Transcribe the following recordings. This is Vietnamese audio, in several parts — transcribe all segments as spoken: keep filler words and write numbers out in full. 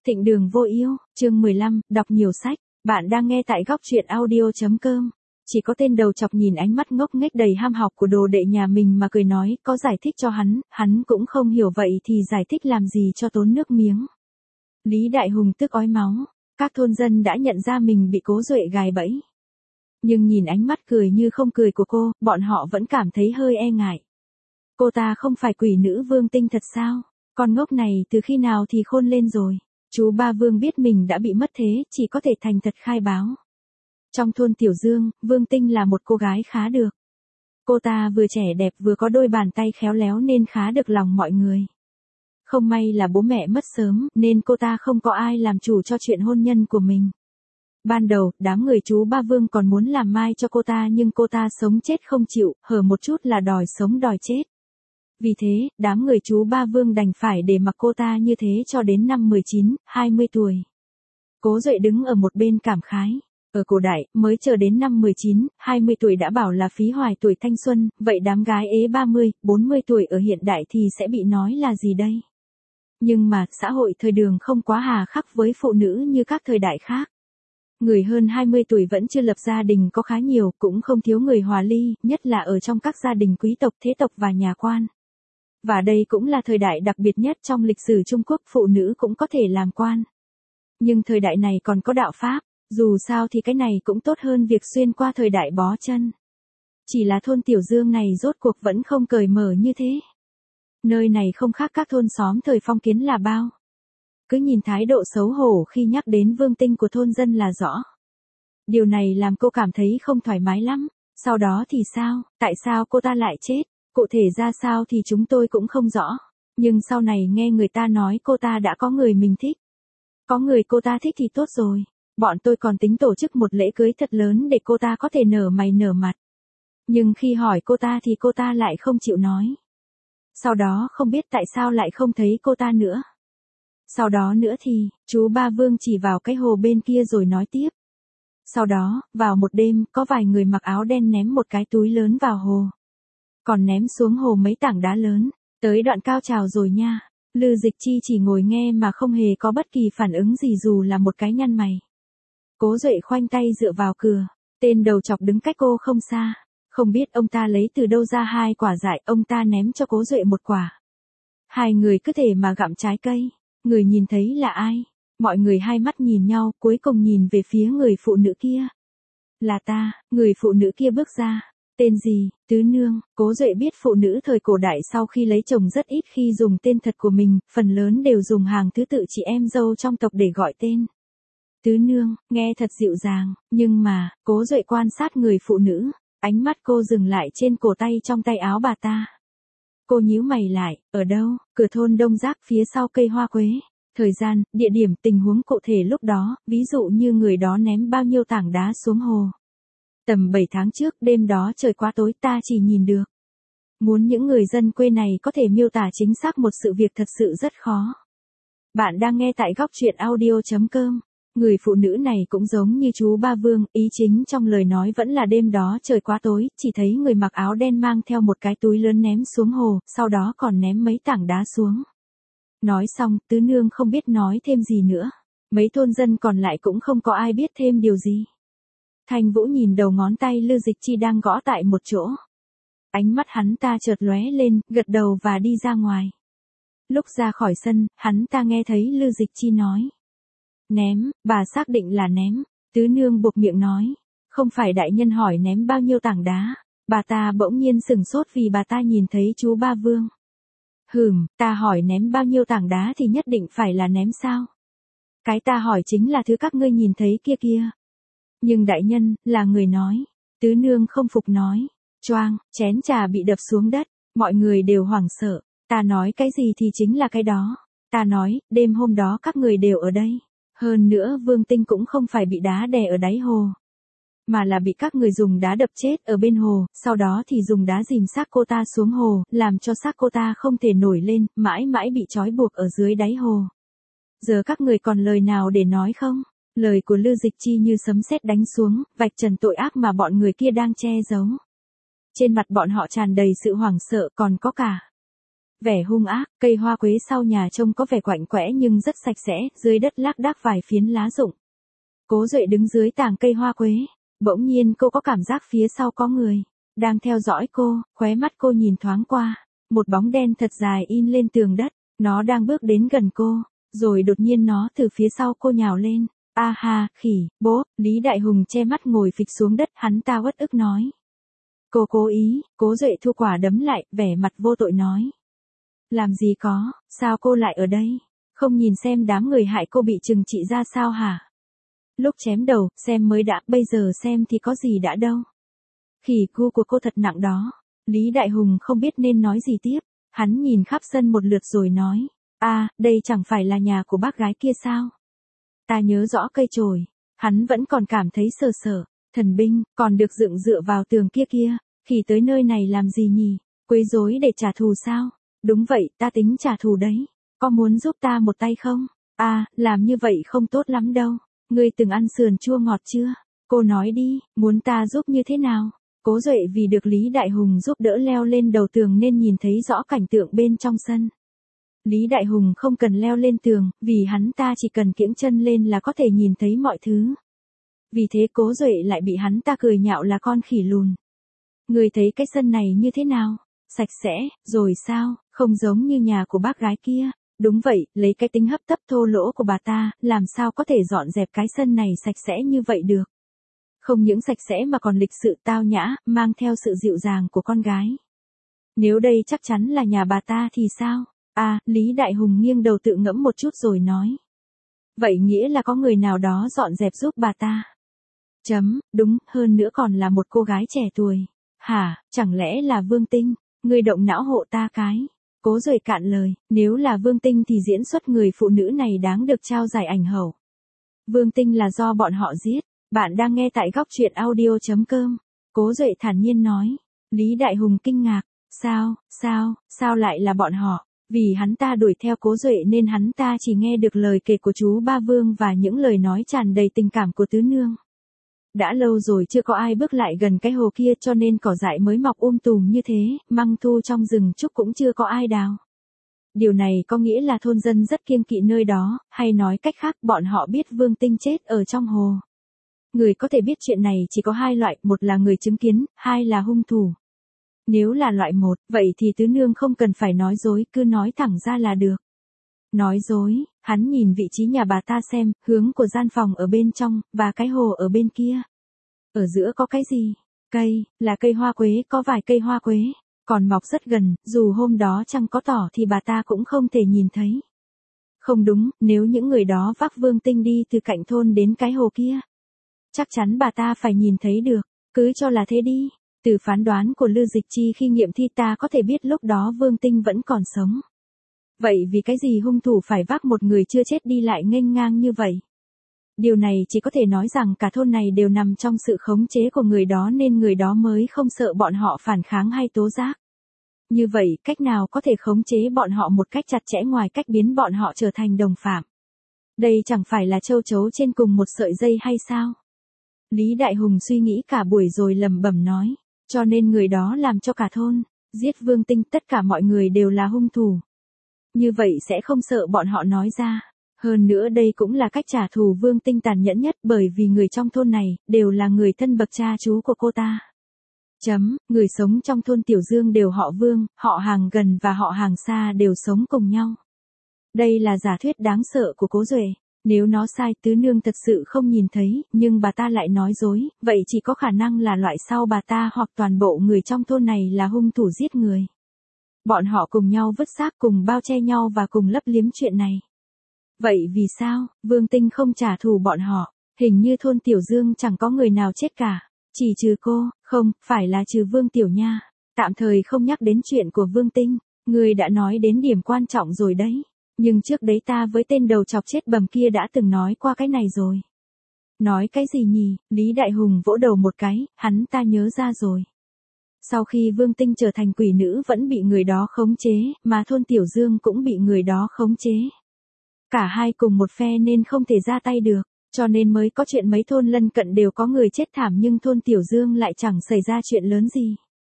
Thịnh Đường Vô Yêu, chương mười lăm, đọc nhiều sách. Bạn đang nghe tại góc truyện audio.com. Chỉ có tên đầu chọc nhìn ánh mắt ngốc nghếch đầy ham học của đồ đệ nhà mình mà cười nói, có giải thích cho hắn, hắn cũng không hiểu vậy thì giải thích làm gì cho tốn nước miếng. Lý Đại Hùng tức ói máu, các thôn dân đã nhận ra mình bị Cố Duệ gài bẫy. Nhưng nhìn ánh mắt cười như không cười của cô, bọn họ vẫn cảm thấy hơi e ngại. Cô ta không phải quỷ nữ Vương Tinh thật sao? Con ngốc này từ khi nào thì khôn lên rồi? Chú Ba Vương biết mình đã bị mất thế, chỉ có thể thành thật khai báo. Trong thôn Tiểu Dương, Vương Tinh là một cô gái khá được. Cô ta vừa trẻ đẹp vừa có đôi bàn tay khéo léo nên khá được lòng mọi người. Không may là bố mẹ mất sớm, nên cô ta không có ai làm chủ cho chuyện hôn nhân của mình. Ban đầu, đám người chú Ba Vương còn muốn làm mai cho cô ta nhưng cô ta sống chết không chịu, hở một chút là đòi sống đòi chết. Vì thế, đám người chú Ba Vương đành phải để mặc cô ta như thế cho đến năm mười chín, hai mươi tuổi. Cố Duệ đứng ở một bên cảm khái. Ở cổ đại, mới chờ đến năm mười chín, hai mươi tuổi đã bảo là phí hoài tuổi thanh xuân, vậy đám gái ế ba mươi, bốn mươi tuổi ở hiện đại thì sẽ bị nói là gì đây? Nhưng mà, xã hội thời Đường không quá hà khắc với phụ nữ như các thời đại khác. Người hơn hai mươi tuổi vẫn chưa lập gia đình có khá nhiều, cũng không thiếu người hòa ly, nhất là ở trong các gia đình quý tộc, thế tộc và nhà quan. Và đây cũng là thời đại đặc biệt nhất trong lịch sử Trung Quốc, phụ nữ cũng có thể làm quan. Nhưng thời đại này còn có đạo Pháp, dù sao thì cái này cũng tốt hơn việc xuyên qua thời đại bó chân. Chỉ là thôn Tiểu Dương này rốt cuộc vẫn không cởi mở như thế. Nơi này không khác các thôn xóm thời phong kiến là bao. Cứ nhìn thái độ xấu hổ khi nhắc đến Vương Tinh của thôn dân là rõ. Điều này làm cô cảm thấy không thoải mái lắm. Sau đó thì sao, tại sao cô ta lại chết? Cụ thể ra sao thì chúng tôi cũng không rõ. Nhưng sau này nghe người ta nói cô ta đã có người mình thích. Có người cô ta thích thì tốt rồi. Bọn tôi còn tính tổ chức một lễ cưới thật lớn để cô ta có thể nở mày nở mặt. Nhưng khi hỏi cô ta thì cô ta lại không chịu nói. Sau đó không biết tại sao lại không thấy cô ta nữa. Sau đó nữa thì, chú Ba Vương chỉ vào cái hồ bên kia rồi nói tiếp. Sau đó, vào một đêm, có vài người mặc áo đen ném một cái túi lớn vào hồ. Còn ném xuống hồ mấy tảng đá lớn. Tới đoạn cao trào rồi nha. Lư Dịch Chi chỉ ngồi nghe mà không hề có bất kỳ phản ứng gì dù là một cái nhăn mày. Cố Duệ khoanh tay dựa vào cửa. Tên đầu chọc đứng cách cô không xa. Không biết ông ta lấy từ đâu ra hai quả dại, ông ta ném cho Cố Duệ một quả. Hai người cứ thể mà gặm trái cây. Người nhìn thấy là ai? Mọi người hai mắt nhìn nhau, cuối cùng nhìn về phía người phụ nữ kia. Là ta, người phụ nữ kia bước ra. Tên gì? Tứ Nương. Cố Duệ biết phụ nữ thời cổ đại sau khi lấy chồng rất ít khi dùng tên thật của mình, phần lớn đều dùng hàng thứ tự chị em dâu trong tộc để gọi tên. Tứ Nương, nghe thật dịu dàng, nhưng mà, Cố Duệ quan sát người phụ nữ, ánh mắt cô dừng lại trên cổ tay trong tay áo bà ta. Cô nhíu mày lại, ở đâu? Cửa thôn Đông Giác phía sau cây hoa quế. Thời gian, địa điểm, tình huống cụ thể lúc đó, ví dụ như người đó ném bao nhiêu tảng đá xuống hồ. Tầm bảy tháng trước, đêm đó trời quá tối ta chỉ nhìn được. Muốn những người dân quê này có thể miêu tả chính xác một sự việc thật sự rất khó. Bạn đang nghe tại góc truyện audio.com. Người phụ nữ này cũng giống như chú Ba Vương, ý chính trong lời nói vẫn là đêm đó trời quá tối, chỉ thấy người mặc áo đen mang theo một cái túi lớn ném xuống hồ, sau đó còn ném mấy tảng đá xuống. Nói xong, Tứ Nương không biết nói thêm gì nữa. Mấy thôn dân còn lại cũng không có ai biết thêm điều gì. Thanh Vũ nhìn đầu ngón tay Lư Dịch Chi đang gõ tại một chỗ. Ánh mắt hắn ta chợt lóe lên, gật đầu và đi ra ngoài. Lúc ra khỏi sân, hắn ta nghe thấy Lư Dịch Chi nói. Ném, bà xác định là ném. Tứ Nương buộc miệng nói. Không phải đại nhân hỏi ném bao nhiêu tảng đá. Bà ta bỗng nhiên sửng sốt vì bà ta nhìn thấy chú Ba Vương. Hừm, ta hỏi ném bao nhiêu tảng đá thì nhất định phải là ném sao? Cái ta hỏi chính là thứ các ngươi nhìn thấy kia kia. Nhưng đại nhân, là người nói. Tứ Nương không phục nói. Choang, chén trà bị đập xuống đất. Mọi người đều hoảng sợ. Ta nói cái gì thì chính là cái đó. Ta nói, đêm hôm đó các người đều ở đây. Hơn nữa Vương Tinh cũng không phải bị đá đè ở đáy hồ. Mà là bị các người dùng đá đập chết ở bên hồ, sau đó thì dùng đá dìm xác cô ta xuống hồ, làm cho xác cô ta không thể nổi lên, mãi mãi bị trói buộc ở dưới đáy hồ. Giờ các người còn lời nào để nói không? Lời của Lư Dịch Chi như sấm sét đánh xuống, vạch trần tội ác mà bọn người kia đang che giấu. Trên mặt bọn họ tràn đầy sự hoảng sợ còn có cả vẻ hung ác, cây hoa quế sau nhà trông có vẻ quạnh quẽ nhưng rất sạch sẽ, dưới đất lác đác vài phiến lá rụng. Cố Duệ đứng dưới tàng cây hoa quế, bỗng nhiên cô có cảm giác phía sau có người đang theo dõi cô, khóe mắt cô nhìn thoáng qua, một bóng đen thật dài in lên tường đất, nó đang bước đến gần cô, rồi đột nhiên nó từ phía sau cô nhào lên. A ha, khỉ, bố, Lý Đại Hùng che mắt ngồi phịch xuống đất, hắn ta uất ức nói. Cô cố ý, Cố Duệ thu quả đấm lại, vẻ mặt vô tội nói. Làm gì có, sao cô lại ở đây? Không nhìn xem đám người hại cô bị trừng trị ra sao hả? Lúc chém đầu, xem mới đã, bây giờ xem thì có gì đã đâu. Khỉ gu của cô thật nặng đó. Lý Đại Hùng không biết nên nói gì tiếp, hắn nhìn khắp sân một lượt rồi nói. À, đây chẳng phải là nhà của bác gái kia sao? Ta nhớ rõ cây chổi, hắn vẫn còn cảm thấy sờ sờ, thần binh, còn được dựng dựa vào tường kia kia, khỉ tới nơi này làm gì nhỉ? Quấy rối để trả thù sao? Đúng vậy, ta tính trả thù đấy. Có muốn giúp ta một tay không? À, làm như vậy không tốt lắm đâu. Ngươi từng ăn sườn chua ngọt chưa? Cô nói đi, muốn ta giúp như thế nào? Cố Duệ vì được Lý Đại Hùng giúp đỡ leo lên đầu tường nên nhìn thấy rõ cảnh tượng bên trong sân. Lý Đại Hùng không cần leo lên tường, vì hắn ta chỉ cần kiễng chân lên là có thể nhìn thấy mọi thứ. Vì thế Cố Duệ lại bị hắn ta cười nhạo là con khỉ lùn. Người thấy cái sân này như thế nào? Sạch sẽ, rồi sao, không giống như nhà của bác gái kia. Đúng vậy, lấy cái tính hấp tấp thô lỗ của bà ta, làm sao có thể dọn dẹp cái sân này sạch sẽ như vậy được. Không những sạch sẽ mà còn lịch sự tao nhã, mang theo sự dịu dàng của con gái. Nếu đây chắc chắn là nhà bà ta thì sao? À, Lý Đại Hùng nghiêng đầu tự ngẫm một chút rồi nói. Vậy nghĩa là có người nào đó dọn dẹp giúp bà ta. Chấm, đúng, hơn nữa còn là một cô gái trẻ tuổi. Hả, chẳng lẽ là Vương Tinh? Người động não hộ ta cái. Cố Duệ cạn lời, nếu là Vương Tinh thì diễn xuất người phụ nữ này đáng được trao giải ảnh hậu. Vương Tinh là do bọn họ giết. Bạn đang nghe tại góc truyện audio chấm com. Cố Duệ thản nhiên nói. Lý Đại Hùng kinh ngạc. Sao, sao, sao lại là bọn họ? Vì hắn ta đuổi theo Cố Duệ nên hắn ta chỉ nghe được lời kể của chú Ba Vương và những lời nói tràn đầy tình cảm của tứ nương. Đã lâu rồi chưa có ai bước lại gần cái hồ kia cho nên cỏ dại mới mọc um tùm như thế, măng thu trong rừng trúc cũng chưa có ai đào. Điều này có nghĩa là thôn dân rất kiêng kỵ nơi đó, hay nói cách khác bọn họ biết Vương Tinh chết ở trong hồ. Người có thể biết chuyện này chỉ có hai loại, một là người chứng kiến, hai là hung thủ. Nếu là loại một, vậy thì tứ nương không cần phải nói dối, cứ nói thẳng ra là được. Nói dối, hắn nhìn vị trí nhà bà ta xem, hướng của gian phòng ở bên trong, và cái hồ ở bên kia. Ở giữa có cái gì? Cây, là cây hoa quế, có vài cây hoa quế, còn mọc rất gần, dù hôm đó chẳng có tỏ thì bà ta cũng không thể nhìn thấy. Không đúng, nếu những người đó vác Vương Tinh đi từ cạnh thôn đến cái hồ kia, chắc chắn bà ta phải nhìn thấy được, cứ cho là thế đi. Từ phán đoán của Lư Dịch Chi khi nghiệm thi ta có thể biết lúc đó Vương Tinh vẫn còn sống. Vậy vì cái gì hung thủ phải vác một người chưa chết đi lại nghênh ngang như vậy? Điều này chỉ có thể nói rằng cả thôn này đều nằm trong sự khống chế của người đó nên người đó mới không sợ bọn họ phản kháng hay tố giác. Như vậy, cách nào có thể khống chế bọn họ một cách chặt chẽ ngoài cách biến bọn họ trở thành đồng phạm? Đây chẳng phải là châu chấu trên cùng một sợi dây hay sao? Lý Đại Hùng suy nghĩ cả buổi rồi lẩm bẩm nói. Cho nên người đó làm cho cả thôn, giết Vương Tinh, tất cả mọi người đều là hung thủ. Như vậy sẽ không sợ bọn họ nói ra. Hơn nữa đây cũng là cách trả thù Vương Tinh tàn nhẫn nhất bởi vì người trong thôn này, đều là người thân bậc cha chú của cô ta. Chấm, người sống trong thôn Tiểu Dương đều họ Vương, họ hàng gần và họ hàng xa đều sống cùng nhau. Đây là giả thuyết đáng sợ của Cố Duệ. Nếu nó sai, tứ nương thật sự không nhìn thấy, nhưng bà ta lại nói dối, vậy chỉ có khả năng là loại sau bà ta hoặc toàn bộ người trong thôn này là hung thủ giết người. Bọn họ cùng nhau vứt xác, cùng bao che nhau và cùng lấp liếm chuyện này. Vậy vì sao, Vương Tinh không trả thù bọn họ? Hình như thôn Tiểu Dương chẳng có người nào chết cả. Chỉ trừ cô, không, phải là trừ Vương Tiểu Nha. Tạm thời không nhắc đến chuyện của Vương Tinh. Người đã nói đến điểm quan trọng rồi đấy. Nhưng trước đấy ta với tên đầu chọc chết bầm kia đã từng nói qua cái này rồi. Nói cái gì nhỉ? Lý Đại Hùng vỗ đầu một cái, hắn ta nhớ ra rồi. Sau khi Vương Tinh trở thành quỷ nữ vẫn bị người đó khống chế, mà thôn Tiểu Dương cũng bị người đó khống chế. Cả hai cùng một phe nên không thể ra tay được, cho nên mới có chuyện mấy thôn lân cận đều có người chết thảm nhưng thôn Tiểu Dương lại chẳng xảy ra chuyện lớn gì.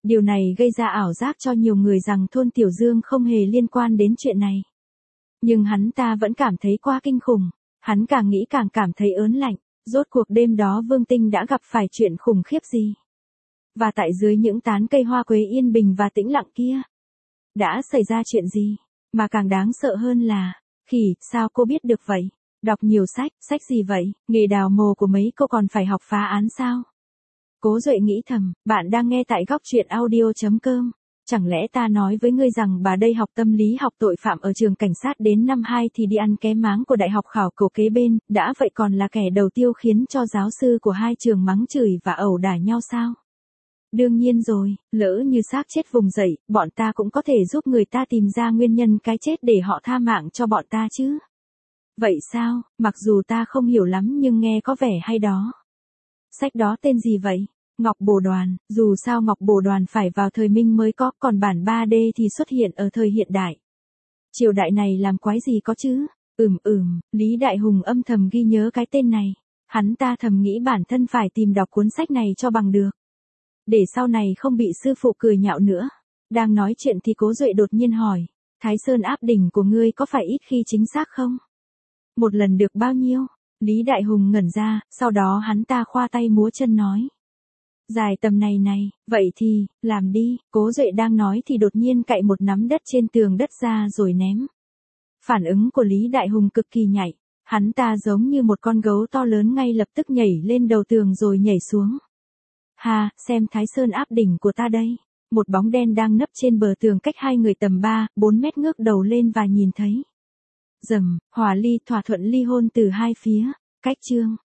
Điều này gây ra ảo giác cho nhiều người rằng thôn Tiểu Dương không hề liên quan đến chuyện này. Nhưng hắn ta vẫn cảm thấy quá kinh khủng. Hắn càng nghĩ càng cảm thấy ớn lạnh. Rốt cuộc đêm đó Vương Tinh đã gặp phải chuyện khủng khiếp gì? Và tại dưới những tán cây hoa quế yên bình và tĩnh lặng kia, đã xảy ra chuyện gì? Mà càng đáng sợ hơn là, khỉ, sao cô biết được vậy? Đọc nhiều sách, sách gì vậy? Nghề đào mồ của mấy cô còn phải học phá án sao? Cố Duệ nghĩ thầm, bạn đang nghe tại góc truyện audio chấm com. Chẳng lẽ ta nói với ngươi rằng bà đây học tâm lý học tội phạm ở trường cảnh sát đến năm hai thì đi ăn ké máng của đại học khảo cổ kế bên, đã vậy còn là kẻ đầu tiêu khiến cho giáo sư của hai trường mắng chửi và ẩu đả nhau sao? Đương nhiên rồi, lỡ như xác chết vùng dậy, bọn ta cũng có thể giúp người ta tìm ra nguyên nhân cái chết để họ tha mạng cho bọn ta chứ. Vậy sao, mặc dù ta không hiểu lắm nhưng nghe có vẻ hay đó. Sách đó tên gì vậy? Ngọc Bồ Đoàn, dù sao Ngọc Bồ Đoàn phải vào thời Minh mới có, còn bản ba D thì xuất hiện ở thời hiện đại. Triều đại này làm quái gì có chứ? Ừm ừm, Lý Đại Hùng âm thầm ghi nhớ cái tên này. Hắn ta thầm nghĩ bản thân phải tìm đọc cuốn sách này cho bằng được. Để sau này không bị sư phụ cười nhạo nữa. Đang nói chuyện thì Cố Duệ đột nhiên hỏi, Thái Sơn áp đỉnh của ngươi có phải ít khi chính xác không? Một lần được bao nhiêu? Lý Đại Hùng ngẩn ra, sau đó hắn ta khoa tay múa chân nói. Dài tầm này này, vậy thì, làm đi, Cố Duệ đang nói thì đột nhiên cạy một nắm đất trên tường đất ra rồi ném. Phản ứng của Lý Đại Hùng cực kỳ nhạy, hắn ta giống như một con gấu to lớn ngay lập tức nhảy lên đầu tường rồi nhảy xuống. Ha, xem Thái Sơn áp đỉnh của ta đây. Một bóng đen đang nấp trên bờ tường cách hai người tầm ba, bốn mét ngước đầu lên và nhìn thấy. Rầm, hòa ly thỏa thuận ly hôn từ hai phía. Cách chương